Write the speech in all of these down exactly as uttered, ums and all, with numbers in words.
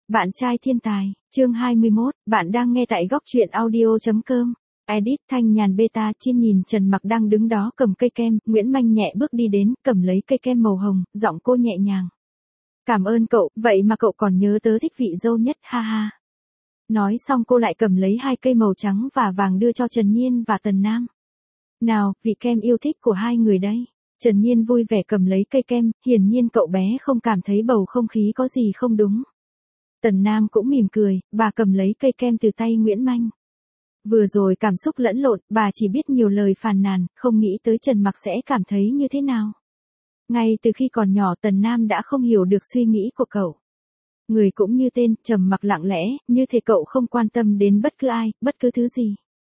Bạn trai thiên tài, chương hai mươi mốt, bạn đang nghe tại góc truyện audio chấm com. Edit Thanh Nhàn Beta. Chiên nhìn Trần Mặc đang đứng đó cầm cây kem, Nguyễn Manh nhẹ bước đi đến, cầm lấy cây kem màu hồng, giọng cô nhẹ nhàng. Cảm ơn cậu, vậy mà cậu còn nhớ tớ thích vị dâu nhất, ha ha. Nói xong cô lại cầm lấy hai cây màu trắng và vàng đưa cho Trần Nhiên và Tần Nam. Nào, vị kem yêu thích của hai người đây. Trần Nhiên vui vẻ cầm lấy cây kem, hiển nhiên cậu bé không cảm thấy bầu không khí có gì không đúng. Tần Nam cũng mỉm cười, bà cầm lấy cây kem từ tay Nguyễn Manh. Vừa rồi cảm xúc lẫn lộn, bà chỉ biết nhiều lời phàn nàn, không nghĩ tới Trần Mặc sẽ cảm thấy như thế nào. Ngay từ khi còn nhỏ Tần Nam đã không hiểu được suy nghĩ của cậu. Người cũng như tên, trầm mặc lặng lẽ, như thể cậu không quan tâm đến bất cứ ai, bất cứ thứ gì.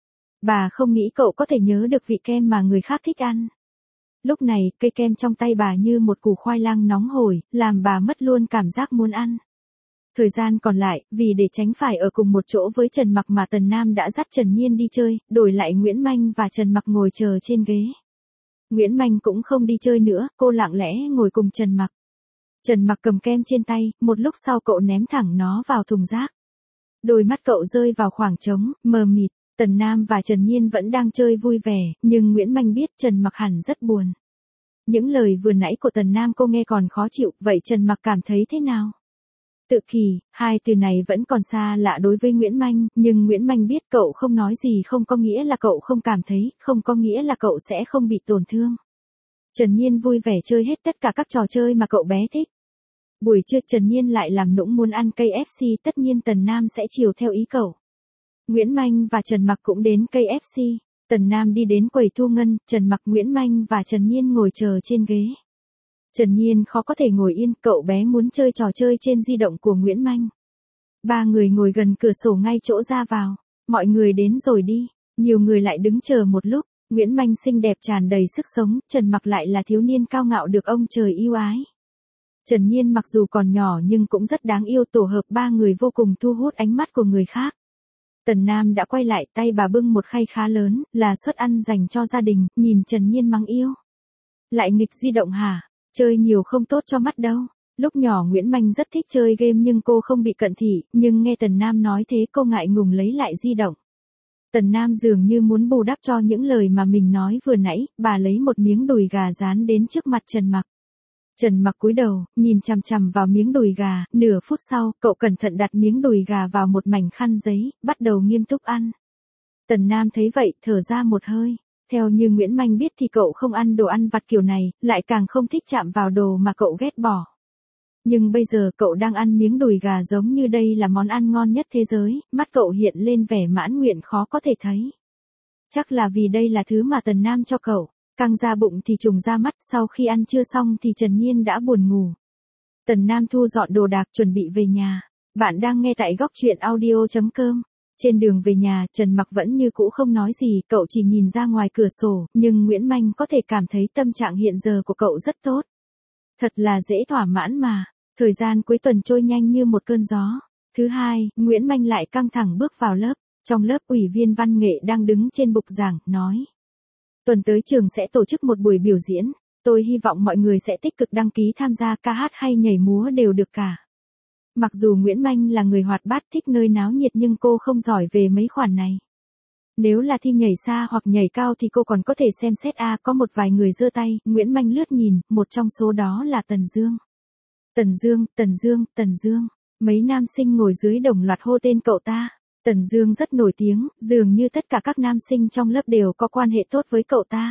Bà không nghĩ cậu có thể nhớ được vị kem mà người khác thích ăn. Lúc này, cây kem trong tay bà như một củ khoai lang nóng hổi, làm bà mất luôn cảm giác muốn ăn. Thời gian còn lại, vì để tránh phải ở cùng một chỗ với Trần Mặc mà Tần Nam đã dắt Trần Nhiên đi chơi, đổi lại Nguyễn Manh và Trần Mặc ngồi chờ trên ghế. Nguyễn Manh cũng không đi chơi nữa, cô lặng lẽ ngồi cùng Trần Mặc. Trần Mặc cầm kem trên tay, một lúc sau cậu ném thẳng nó vào thùng rác. Đôi mắt cậu rơi vào khoảng trống, mờ mịt. Tần Nam và Trần Nhiên vẫn đang chơi vui vẻ, nhưng Nguyễn Manh biết Trần Mặc hẳn rất buồn. Những lời vừa nãy của Tần Nam cô nghe còn khó chịu, vậy Trần Mặc cảm thấy thế nào? Tự kỷ, hai từ này vẫn còn xa lạ đối với Nguyễn Manh, nhưng Nguyễn Manh biết cậu không nói gì không có nghĩa là cậu không cảm thấy, không có nghĩa là cậu sẽ không bị tổn thương. Trần Nhiên vui vẻ chơi hết tất cả các trò chơi mà cậu bé thích. Buổi trưa Trần Nhiên lại làm nũng muốn ăn cây ép xê, tất nhiên Tần Nam sẽ chiều theo ý cậu. Nguyễn Manh và Trần Mặc cũng đến cây ép xê. Tần Nam đi đến quầy thu ngân, Trần Mặc, Nguyễn Manh và Trần Nhiên ngồi chờ trên ghế. Trần Nhiên khó có thể ngồi yên, cậu bé muốn chơi trò chơi trên di động của Nguyễn Manh. Ba người ngồi gần cửa sổ ngay chỗ ra vào. Mọi người đến rồi đi. Nhiều người lại đứng chờ một lúc. Nguyễn Manh xinh đẹp tràn đầy sức sống, Trần Mặc lại là thiếu niên cao ngạo được ông trời yêu ái. Trần Nhiên mặc dù còn nhỏ nhưng cũng rất đáng yêu, tổ hợp ba người vô cùng thu hút ánh mắt của người khác. Tần Nam đã quay lại, tay bà bưng một khay khá lớn, là suất ăn dành cho gia đình, nhìn Trần Nhiên mắng yêu. Lại nghịch di động hả? Chơi nhiều không tốt cho mắt đâu. Lúc nhỏ Nguyễn Manh rất thích chơi game nhưng cô không bị cận thị, nhưng nghe Tần Nam nói thế cô ngại ngùng lấy lại di động. Tần Nam dường như muốn bù đắp cho những lời mà mình nói vừa nãy, bà lấy một miếng đùi gà rán đến trước mặt Trần Mặc. Trần Mặc cúi đầu, nhìn chằm chằm vào miếng đùi gà, nửa phút sau, cậu cẩn thận đặt miếng đùi gà vào một mảnh khăn giấy, bắt đầu nghiêm túc ăn. Tần Nam thấy vậy, thở ra một hơi. Theo như Nguyễn Manh biết thì cậu không ăn đồ ăn vặt kiểu này, lại càng không thích chạm vào đồ mà cậu ghét bỏ. Nhưng bây giờ cậu đang ăn miếng đùi gà giống như đây là món ăn ngon nhất thế giới, mắt cậu hiện lên vẻ mãn nguyện khó có thể thấy. Chắc là vì đây là thứ mà Tần Nam cho cậu. Căng ra bụng thì trùng ra mắt, sau khi ăn trưa xong thì Trần Nhiên đã buồn ngủ. Tần Nam thu dọn đồ đạc chuẩn bị về nhà. Bạn đang nghe tại góc truyện audio chấm com. Trên đường về nhà, Trần Mặc vẫn như cũ không nói gì, cậu chỉ nhìn ra ngoài cửa sổ, nhưng Nguyễn Manh có thể cảm thấy tâm trạng hiện giờ của cậu rất tốt. Thật là dễ thỏa mãn mà. Thời gian cuối tuần trôi nhanh như một cơn gió. Thứ hai, Nguyễn Manh lại căng thẳng bước vào lớp. Trong lớp ủy viên văn nghệ đang đứng trên bục giảng, nói. Tuần tới trường sẽ tổ chức một buổi biểu diễn, tôi hy vọng mọi người sẽ tích cực đăng ký tham gia, ca hát hay nhảy múa đều được cả. Mặc dù Nguyễn Manh là người hoạt bát thích nơi náo nhiệt nhưng cô không giỏi về mấy khoản này. Nếu là thi nhảy xa hoặc nhảy cao thì cô còn có thể xem xét a, có một vài người giơ tay, Nguyễn Manh lướt nhìn, một trong số đó là Tần Dương. Tần Dương, Tần Dương, Tần Dương, mấy nam sinh ngồi dưới đồng loạt hô tên cậu ta. Tần Dương rất nổi tiếng, dường như tất cả các nam sinh trong lớp đều có quan hệ tốt với cậu ta.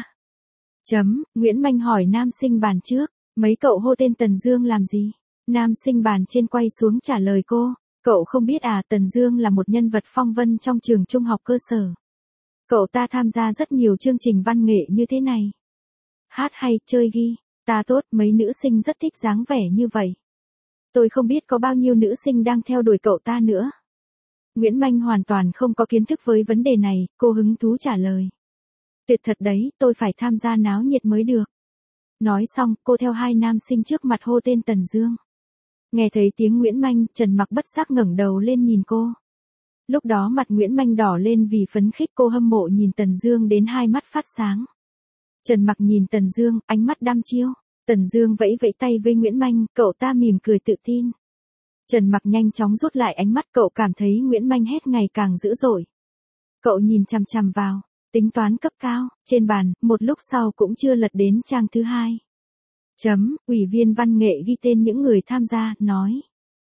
Chấm, Nguyễn Manh hỏi nam sinh bàn trước, mấy cậu hô tên Tần Dương làm gì? Nam sinh bàn trên quay xuống trả lời cô, cậu không biết à, Tần Dương là một nhân vật phong vân trong trường trung học cơ sở. Cậu ta tham gia rất nhiều chương trình văn nghệ như thế này. Hát hay, chơi ghi, ta tốt, mấy nữ sinh rất thích dáng vẻ như vậy. Tôi không biết có bao nhiêu nữ sinh đang theo đuổi cậu ta nữa. Nguyễn Manh hoàn toàn không có kiến thức với vấn đề này, cô hứng thú trả lời. Tuyệt thật đấy, tôi phải tham gia náo nhiệt mới được. Nói xong, cô theo hai nam sinh trước mặt hô tên Tần Dương. Nghe thấy tiếng Nguyễn Manh, Trần Mặc bất giác ngẩng đầu lên nhìn cô. Lúc đó mặt Nguyễn Manh đỏ lên vì phấn khích, cô hâm mộ nhìn Tần Dương đến hai mắt phát sáng. Trần Mặc nhìn Tần Dương, ánh mắt đăm chiêu. Tần Dương vẫy vẫy tay với Nguyễn Manh, cậu ta mỉm cười tự tin. Trần Mặc nhanh chóng rút lại ánh mắt, cậu cảm thấy Nguyễn Manh hét ngày càng dữ dội. Cậu nhìn chằm chằm vào, tính toán cấp cao, trên bàn, một lúc sau cũng chưa lật đến trang thứ hai. Chấm, ủy viên văn nghệ ghi tên những người tham gia, nói.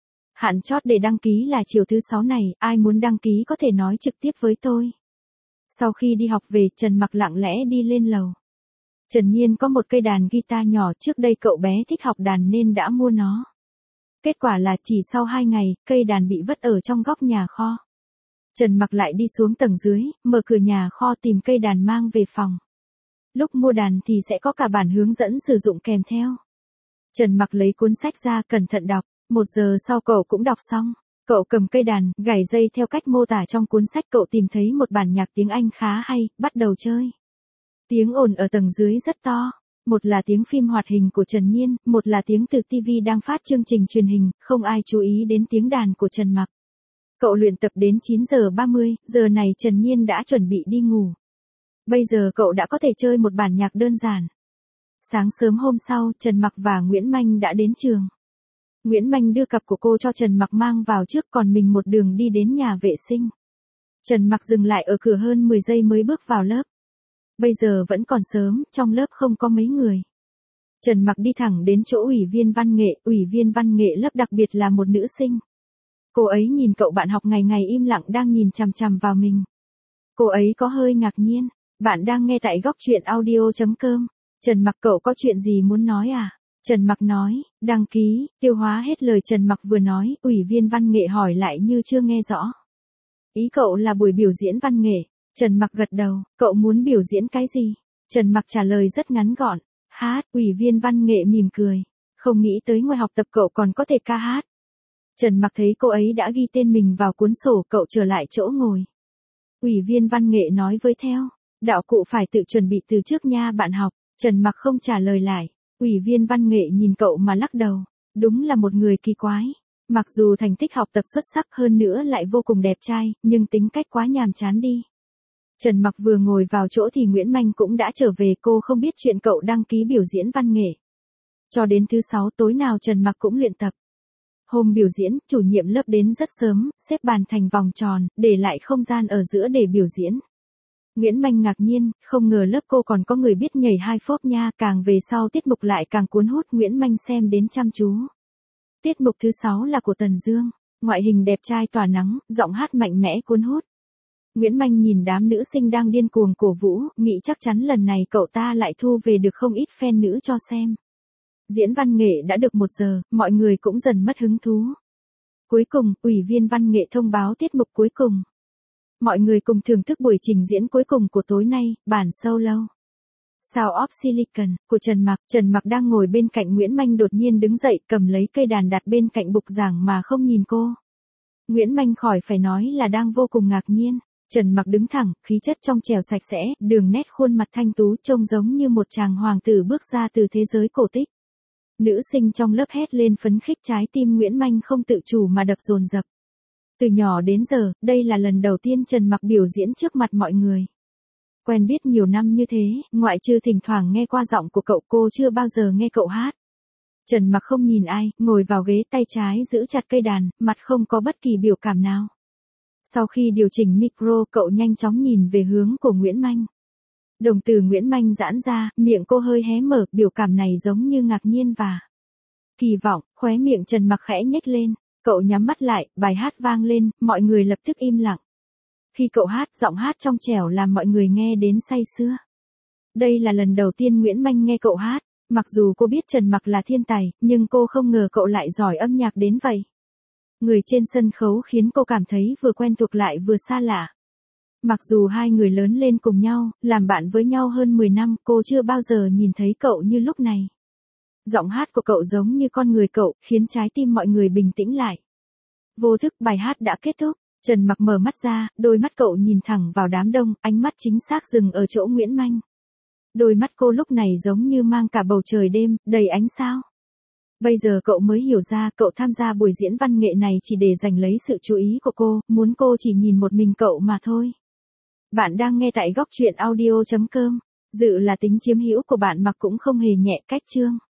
Hạn chót để đăng ký là chiều thứ sáu này, ai muốn đăng ký có thể nói trực tiếp với tôi. Sau khi đi học về, Trần Mặc lặng lẽ đi lên lầu. Trần Nhiên có một cây đàn guitar nhỏ, trước đây cậu bé thích học đàn nên đã mua nó. Kết quả là chỉ sau hai ngày, cây đàn bị vứt ở trong góc nhà kho. Trần Mặc lại đi xuống tầng dưới, mở cửa nhà kho tìm cây đàn mang về phòng. Lúc mua đàn thì sẽ có cả bản hướng dẫn sử dụng kèm theo. Trần Mặc lấy cuốn sách ra cẩn thận đọc, một giờ sau cậu cũng đọc xong. Cậu cầm cây đàn, gảy dây theo cách mô tả trong cuốn sách, cậu tìm thấy một bản nhạc tiếng Anh khá hay, bắt đầu chơi. Tiếng ồn ở tầng dưới rất to. Một là tiếng phim hoạt hình của Trần Nhiên, một là tiếng từ ti vi đang phát chương trình truyền hình, không ai chú ý đến tiếng đàn của Trần Mặc. Cậu luyện tập đến chín giờ ba mươi, giờ này Trần Nhiên đã chuẩn bị đi ngủ. Bây giờ cậu đã có thể chơi một bản nhạc đơn giản. Sáng sớm hôm sau, Trần Mặc và Nguyễn Manh đã đến trường. Nguyễn Manh đưa cặp của cô cho Trần Mặc mang vào trước, còn mình một đường đi đến nhà vệ sinh. Trần Mặc dừng lại ở cửa hơn mười giây mới bước vào lớp. Bây giờ vẫn còn sớm, trong lớp không có mấy người. Trần Mặc đi thẳng đến chỗ ủy viên văn nghệ, ủy viên văn nghệ lớp đặc biệt là một nữ sinh. Cô ấy nhìn cậu bạn học ngày ngày im lặng đang nhìn chằm chằm vào mình. Cô ấy có hơi ngạc nhiên. Bạn đang nghe tại góc truyện audio chấm com. Trần Mặc, cậu có chuyện gì muốn nói à? Trần Mặc nói, đăng ký, tiêu hóa hết lời Trần Mặc vừa nói, ủy viên văn nghệ hỏi lại như chưa nghe rõ. Ý cậu là buổi biểu diễn văn nghệ. Trần Mặc gật đầu, cậu muốn biểu diễn cái gì? Trần Mặc trả lời rất ngắn gọn, hát, ủy viên văn nghệ mỉm cười. Không nghĩ tới ngoài học tập cậu còn có thể ca hát. Trần Mặc thấy cô ấy đã ghi tên mình vào cuốn sổ, cậu trở lại chỗ ngồi. Ủy viên văn nghệ nói với theo, đạo cụ phải tự chuẩn bị từ trước nha bạn học. Trần Mặc không trả lời lại. Ủy viên văn nghệ nhìn cậu mà lắc đầu. Đúng là một người kỳ quái. Mặc dù thành tích học tập xuất sắc, hơn nữa lại vô cùng đẹp trai, nhưng tính cách quá nhàm chán đi. Trần Mặc vừa ngồi vào chỗ thì Nguyễn Manh cũng đã trở về, cô không biết chuyện cậu đăng ký biểu diễn văn nghệ. Cho đến thứ sáu tối nào Trần Mặc cũng luyện tập. Hôm biểu diễn, chủ nhiệm lớp đến rất sớm, xếp bàn thành vòng tròn, để lại không gian ở giữa để biểu diễn. Nguyễn Manh ngạc nhiên, không ngờ lớp cô còn có người biết nhảy hai phốp nha, càng về sau tiết mục lại càng cuốn hút, Nguyễn Manh xem đến chăm chú. Tiết mục thứ sáu là của Tần Dương, ngoại hình đẹp trai tỏa nắng, giọng hát mạnh mẽ cuốn hút. Nguyễn Manh nhìn đám nữ sinh đang điên cuồng cổ vũ, nghĩ chắc chắn lần này cậu ta lại thu về được không ít fan nữ cho xem. Diễn văn nghệ đã được một giờ, mọi người cũng dần mất hứng thú. Cuối cùng, ủy viên văn nghệ thông báo tiết mục cuối cùng. Mọi người cùng thưởng thức buổi trình diễn cuối cùng của tối nay, bản solo. Sound of Silicon, của Trần Mặc. Trần Mặc đang ngồi bên cạnh Nguyễn Manh đột nhiên đứng dậy, cầm lấy cây đàn đặt bên cạnh bục giảng mà không nhìn cô. Nguyễn Manh khỏi phải nói là đang vô cùng ngạc nhiên. Trần Mặc đứng thẳng, khí chất trong trẻo sạch sẽ, đường nét khuôn mặt thanh tú trông giống như một chàng hoàng tử bước ra từ thế giới cổ tích. Nữ sinh trong lớp hét lên phấn khích, trái tim Nguyễn Manh không tự chủ mà đập dồn dập. Từ nhỏ đến giờ, đây là lần đầu tiên Trần Mặc biểu diễn trước mặt mọi người. Quen biết nhiều năm như thế, ngoại trừ thỉnh thoảng nghe qua giọng của cậu, cô chưa bao giờ nghe cậu hát. Trần Mặc không nhìn ai, ngồi vào ghế, tay trái giữ chặt cây đàn, mặt không có bất kỳ biểu cảm nào. Sau khi điều chỉnh micro, cậu nhanh chóng nhìn về hướng của Nguyễn Manh. Đồng tử Nguyễn Manh giãn ra, miệng cô hơi hé mở, biểu cảm này giống như ngạc nhiên và kỳ vọng, khóe miệng Trần Mặc khẽ nhếch lên. Cậu nhắm mắt lại, bài hát vang lên, mọi người lập tức im lặng. Khi cậu hát, giọng hát trong trẻo làm mọi người nghe đến say sưa. Đây là lần đầu tiên Nguyễn Manh nghe cậu hát, mặc dù cô biết Trần Mặc là thiên tài, nhưng cô không ngờ cậu lại giỏi âm nhạc đến vậy. Người trên sân khấu khiến cô cảm thấy vừa quen thuộc lại vừa xa lạ. Mặc dù hai người lớn lên cùng nhau, làm bạn với nhau hơn mười năm, cô chưa bao giờ nhìn thấy cậu như lúc này. Giọng hát của cậu giống như con người cậu, khiến trái tim mọi người bình tĩnh lại. Vô thức bài hát đã kết thúc, Trần Mặc mở mắt ra, đôi mắt cậu nhìn thẳng vào đám đông, ánh mắt chính xác dừng ở chỗ Nguyễn Manh. Đôi mắt cô lúc này giống như mang cả bầu trời đêm, đầy ánh sao. Bây giờ cậu mới hiểu ra, cậu tham gia buổi diễn văn nghệ này chỉ để giành lấy sự chú ý của cô, muốn cô chỉ nhìn một mình cậu mà thôi. Bạn đang nghe tại góc truyện audio chấm com. Dự là tính chiếm hữu của bạn Mặc cũng không hề nhẹ cách chương.